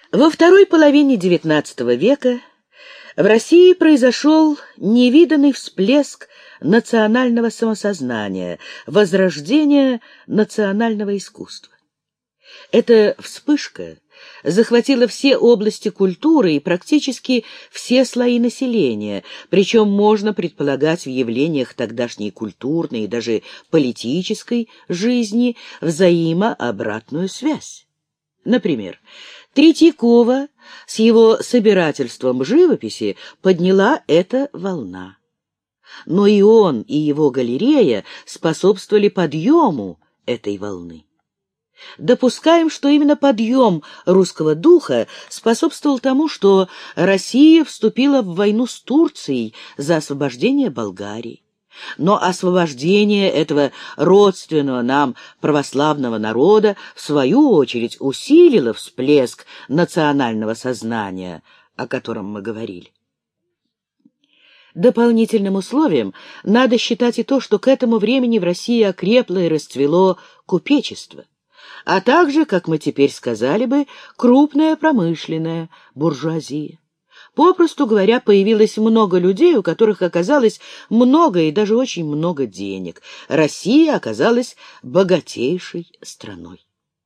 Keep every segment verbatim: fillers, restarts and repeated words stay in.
Во второй половине девятнадцатого века в России произошел невиданный всплеск национального самосознания, возрождение национального искусства. Эта вспышка захватила все области культуры и практически все слои населения, причем можно предполагать в явлениях тогдашней культурной и даже политической жизни взаимообратную связь. Например, Третьякова с его собирательством живописи подняла эта волна. Но и он, и его галерея способствовали подъему этой волны. Допускаем, что именно подъем русского духа способствовал тому, что Россия вступила в войну с Турцией за освобождение Болгарии. Но освобождение этого родственного нам православного народа в свою очередь усилило всплеск национального сознания, о котором мы говорили. Дополнительным условием надо считать и то, что к этому времени в России окрепло и расцвело купечество, а также, как мы теперь сказали бы, крупная промышленная буржуазия. Попросту говоря, появилось много людей, у которых оказалось много и даже очень много денег. Россия оказалась богатейшей страной.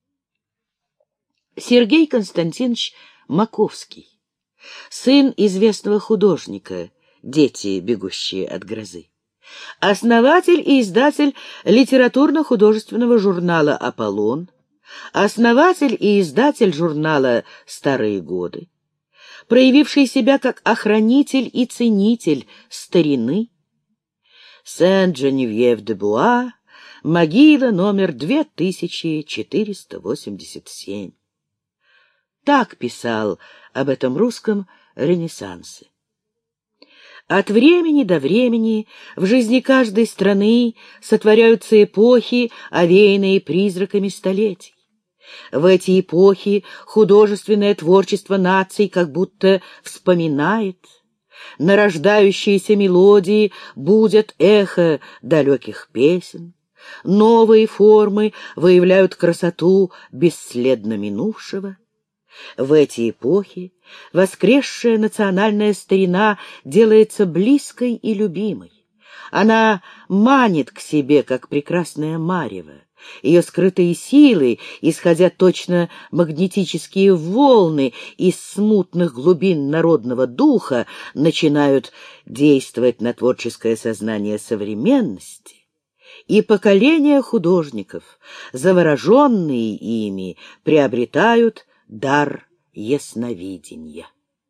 Сергей Константинович Маковский, сын известного художника, дети, бегущие от грозы, основатель и издатель литературно-художественного журнала «Аполлон», основатель и издатель журнала «Старые годы», проявивший себя как охранитель и ценитель старины, Сен-Женевьев-де-Буа, могила номер две тысячи четыреста восемьдесят семь. Так писал об этом русском Ренессансе. От времени до времени в жизни каждой страны сотворяются эпохи, овеянные призраками столетий. В эти эпохи художественное творчество наций как будто вспоминает. Нарождающиеся мелодии будят эхо далеких песен. Новые формы выявляют красоту бесследно минувшего. В эти эпохи воскресшая национальная старина делается близкой и любимой. Она манит к себе, как прекрасная марево. Ее скрытые силы, исходя точно магнетические волны из смутных глубин народного духа, начинают действовать на творческое сознание современности, и поколения художников, завороженные ими, приобретают дар ясновидения.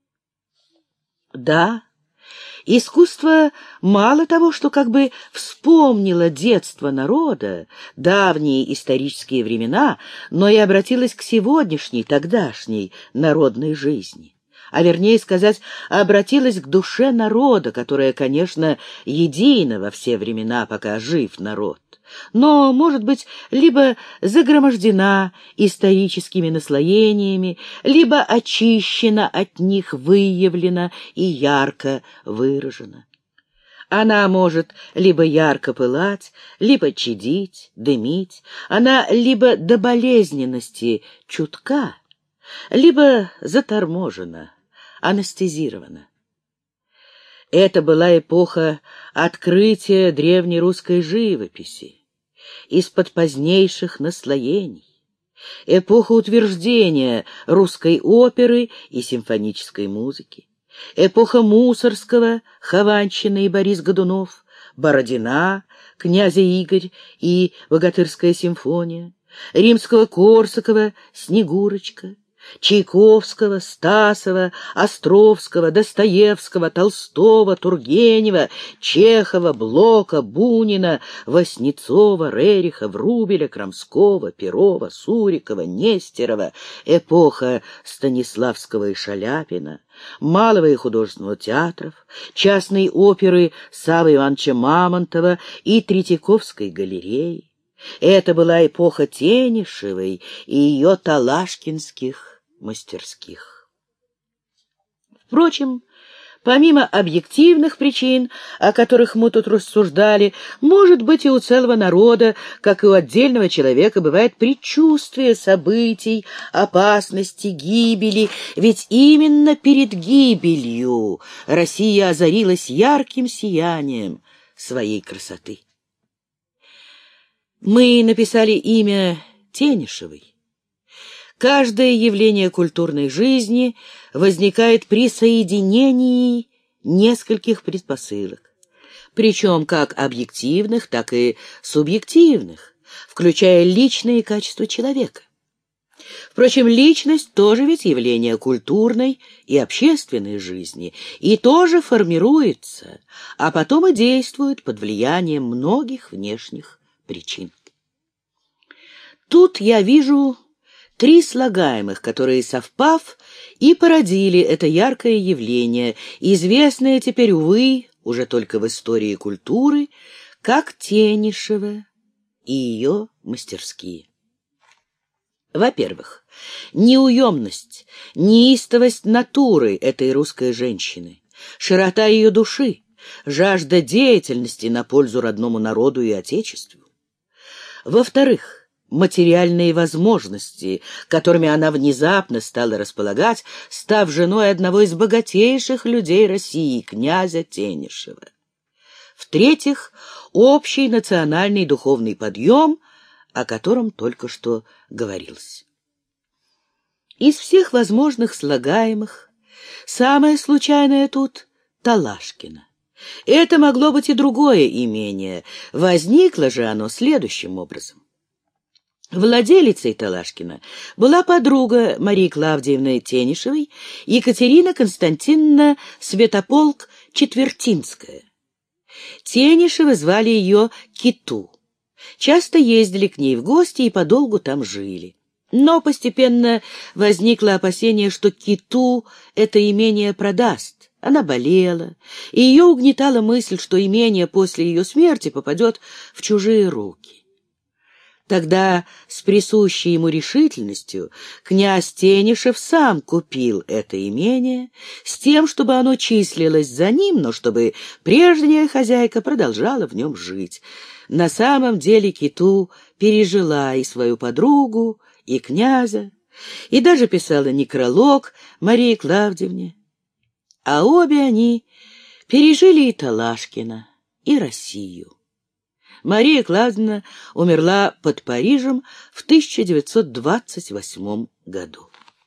Да, искусство мало того, что как бы вспомнило детство народа, давние исторические времена, но и обратилось к сегодняшней, тогдашней народной жизни. А вернее сказать, обратилось к душе народа, которая, конечно, едина во все времена, пока жив народ, но, может быть, либо загромождена историческими наслоениями, либо очищена от них, выявлена и ярко выражена. Она может либо ярко пылать, либо чадить, дымить, она либо до болезненности чутка, либо заторможена, анестезирована. Это была эпоха открытия древней русской живописи из-под позднейших наслоений, эпоха утверждения русской оперы и симфонической музыки, эпоха Мусорского, Хованщина и Борис Годунов, Бородина, князя Игорь и Богатырская симфония, Римского-Корсакова, Снегурочка, Чайковского, Стасова, Островского, Достоевского, Толстого, Тургенева, Чехова, Блока, Бунина, Васнецова, Рериха, Врубеля, Крамского, Перова, Сурикова, Нестерова, эпоха Станиславского и Шаляпина, малого и художественного театров, частной оперы Саввы Ивановича Мамонтова и Третьяковской галереи. Это была эпоха Тенишевой и ее талашкинских мастерских. Впрочем, Помимо объективных причин, о которых мы тут рассуждали, может быть и у целого народа, как и у отдельного человека, бывает предчувствие событий, опасности, гибели, ведь именно перед гибелью Россия озарилась ярким сиянием своей красоты. Мы написали имя Тенишевой. Каждое явление культурной жизни возникает при соединении нескольких предпосылок, причем как объективных, так и субъективных, включая личные качества человека. Впрочем, личность тоже ведь явление культурной и общественной жизни, и тоже формируется, а потом и действует под влиянием многих внешних причин. Тут я вижу три слагаемых, которые, совпав, и породили это яркое явление, известное теперь, увы, уже только в истории культуры, как Тенишева и ее мастерские. Во-первых, неуемность, неистовость натуры этой русской женщины, широта ее души, жажда деятельности на пользу родному народу и отечеству. Во-вторых, материальные возможности, которыми она внезапно стала располагать, став женой одного из богатейших людей России, князя Тенишева. В-третьих, общий национальный духовный подъем, о котором только что говорилось. Из всех возможных слагаемых самое случайное тут — Талашкино. Это могло быть и другое имение, возникло же оно следующим образом. Владелицей Талашкина была подруга Марии Клавдиевны Тенишевой, Екатерина Константиновна Святополк-Четвертинская. Тенишевы звали ее Киту. Часто ездили к ней в гости и подолгу там жили. Но постепенно возникло опасение, что Киту это имение продаст. Она болела, и ее угнетала мысль, что имение после ее смерти попадет в чужие руки. Тогда с присущей ему решительностью князь Тенишев сам купил это имение с тем, чтобы оно числилось за ним, но чтобы прежняя хозяйка продолжала в нем жить. На самом деле Киту пережила и свою подругу, и князя, и даже писала некролог Марии Клавдиевне. А обе они пережили и Талашкина, и Россию. Мария Клавдиевна умерла под Парижем в тысяча девятьсот двадцать восьмом году.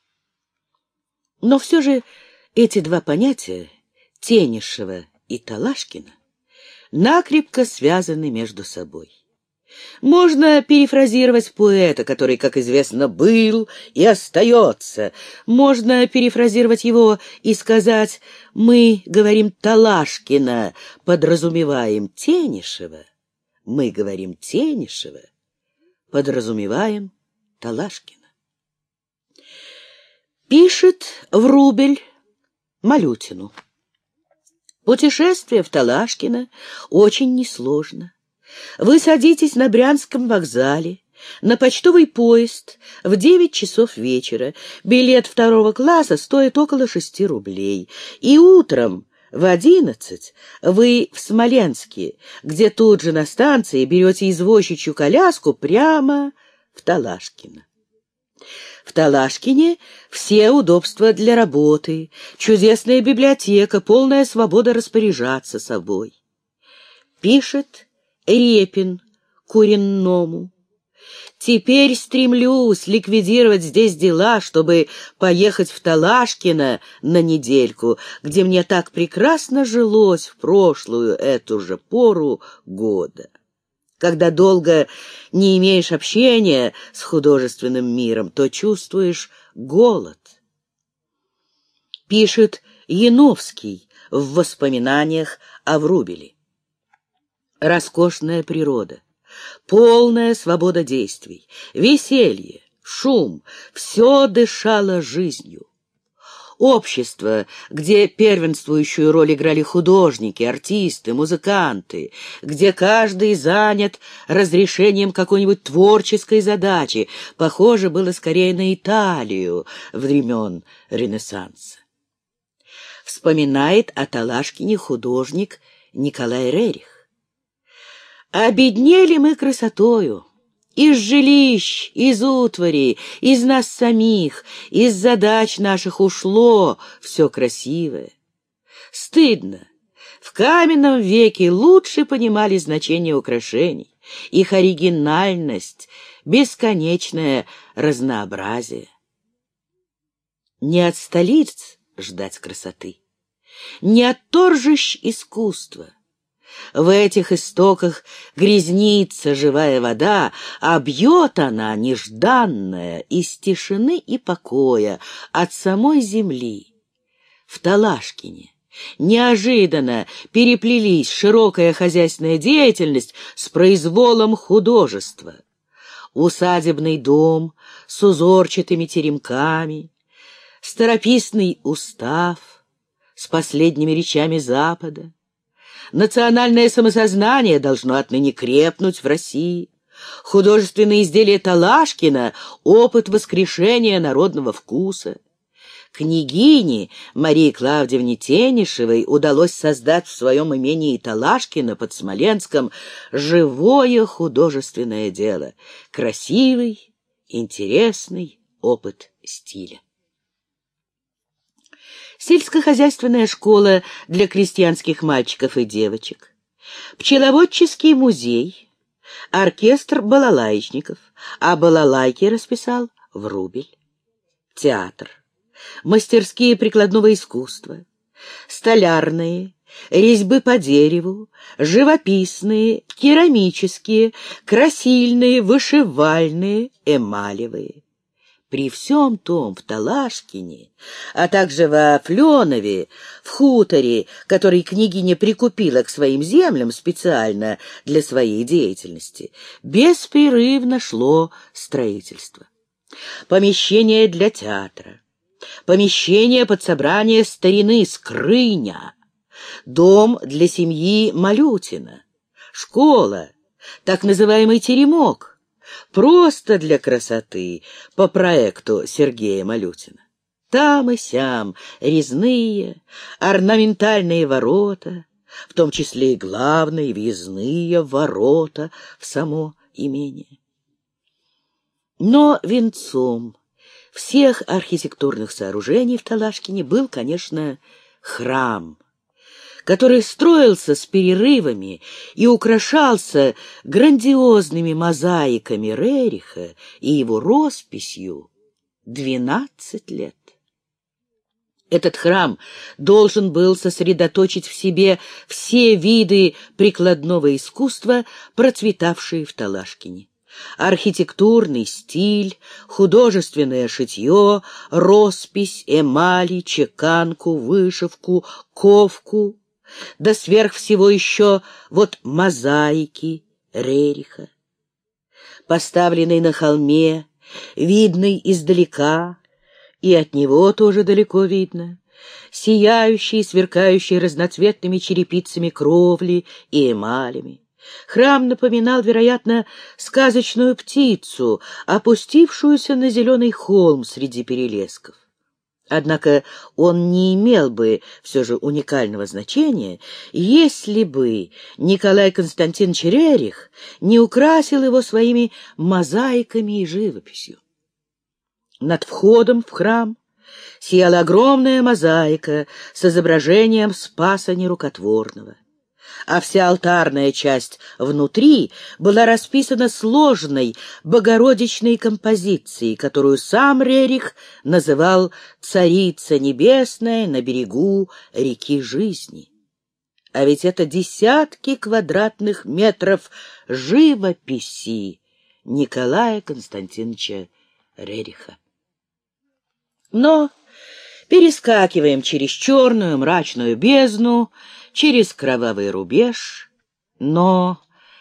Но все же эти два понятия, Тенишева и Талашкина, накрепко связаны между собой. Можно перефразировать поэта, который, как известно, был и остается. Можно перефразировать его и сказать: мы говорим Талашкина, подразумеваем Тенишева. Мы говорим Тенишева, подразумеваем Талашкина. Пишет Врубель Малютину. Путешествие в Талашкино очень несложно. Вы садитесь на Брянском вокзале, на почтовый поезд в девять часов вечера. Билет второго класса стоит около шести рублей. И утром в одиннадцать вы в Смоленске, где тут же на станции берете извозчичью коляску прямо в Талашкино. В Талашкине все удобства для работы, чудесная библиотека, полная свобода распоряжаться собой. Пишет Репин Куренному. Теперь стремлюсь ликвидировать здесь дела, чтобы поехать в Талашкино на недельку, где мне так прекрасно жилось в прошлую эту же пору года. Когда долго не имеешь общения с художественным миром, то чувствуешь голод. Пишет Яновский в воспоминаниях о Врубеле. Роскошная природа, полная свобода действий, веселье, шум — все дышало жизнью. Общество, где первенствующую роль играли художники, артисты, музыканты, где каждый занят разрешением какой-нибудь творческой задачи, похоже было скорее на Италию времен Ренессанса. вспоминает о Талашкине художник Николай Рерих. «Обеднели мы красотою. Из жилищ, из утвари, из нас самих, из задач наших ушло все красивое. Стыдно. В каменном веке лучше понимали значение украшений, их оригинальность, бесконечное разнообразие. Не от столиц ждать красоты, не от торжищ искусства. В этих истоках грязнится живая вода, а бьет она, нежданная, из тишины и покоя, от самой земли. В Талашкине неожиданно переплелись широкая хозяйственная деятельность с произволом художества. Усадебный дом с узорчатыми теремками, старописный устав с последними речами Запада. Национальное самосознание должно отныне крепнуть в России. Художественные изделия Талашкина — опыт воскрешения народного вкуса. Княгине Марии Клавдиевне Тенишевой удалось создать в своем имении Талашкина под Смоленском живое художественное дело, красивый, интересный опыт стиля. Сельскохозяйственная школа для крестьянских мальчиков и девочек, пчеловодческий музей, оркестр балалаечников, а балалайки расписал Врубель, театр, мастерские прикладного искусства, столярные, резьбы по дереву, живописные, керамические, красильные, вышивальные, эмалевые. При всем том в Талашкине, а также во Фленове, в хуторе, который княгиня прикупила к своим землям специально для своей деятельности, беспрерывно шло строительство. Помещение для театра, помещение под собрание старины Скрыня, дом для семьи Малютина, школа, так называемый теремок, просто для красоты, по проекту Сергея Малютина. Там и сям резные, орнаментальные ворота, в том числе и главные въездные ворота в само имение. Но венцом всех архитектурных сооружений в Талашкине был, конечно, храм, который строился с перерывами и украшался грандиозными мозаиками Рериха и его росписью двенадцать лет. Этот храм должен был сосредоточить в себе все виды прикладного искусства, процветавшие в Талашкине. Архитектурный стиль, художественное шитье, роспись, эмали, чеканку, вышивку, ковку, да сверх всего еще вот мозаики Рериха, поставленный на холме, видный издалека, и от него тоже далеко видно, сияющие, сверкающие разноцветными черепицами кровли и эмалями. Храм напоминал, вероятно, сказочную птицу, опустившуюся на зеленый холм среди перелесков. Однако он не имел бы все же уникального значения, если бы Николай Константинович Рерих не украсил его своими мозаиками и живописью. Над входом в храм сияла огромная мозаика с изображением Спаса Нерукотворного, а вся алтарная часть внутри была расписана сложной богородичной композицией, которую сам Рерих называл «Царица небесная на берегу реки жизни». А ведь это десятки квадратных метров живописи Николая Константиновича Рериха. Но перескакиваем через черную мрачную бездну, через кровавый рубеж, но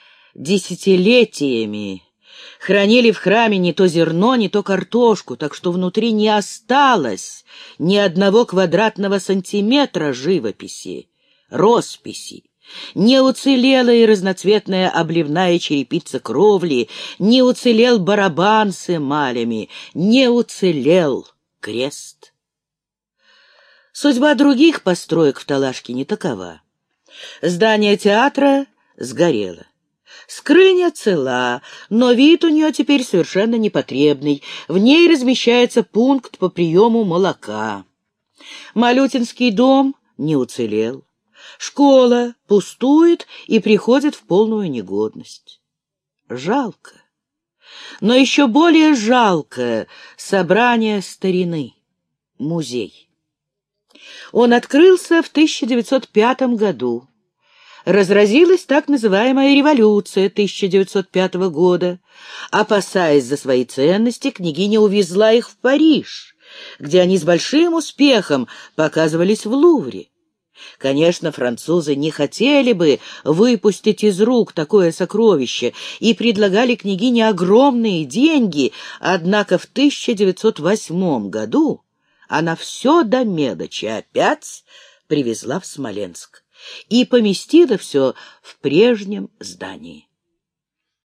десятилетиями хранили в храме не то зерно, не то картошку, так что внутри не осталось ни одного квадратного сантиметра живописи, росписи. Не уцелела и разноцветная обливная черепица кровли, не уцелел барабан с эмалями, не уцелел крест. Судьба других построек в Талашке не такова. Здание театра сгорело. Скрыня цела, но вид у нее теперь совершенно непотребный. В ней размещается пункт по приему молока. Малютинский дом не уцелел. Школа пустует и приходит в полную негодность. Жалко. Но еще более жалко собрание старины, музей. Он открылся в тысяча девятьсот пятом году. Разразилась так называемая революция тысяча девятьсот пятого года. Опасаясь за свои ценности, княгиня увезла их в Париж, где они с большим успехом показывались в Лувре. Конечно, французы не хотели бы выпустить из рук такое сокровище и предлагали княгине огромные деньги, однако в тысяча девятьсот восьмом году она все до мелочи опять привезла в Смоленск и поместила все в прежнем здании.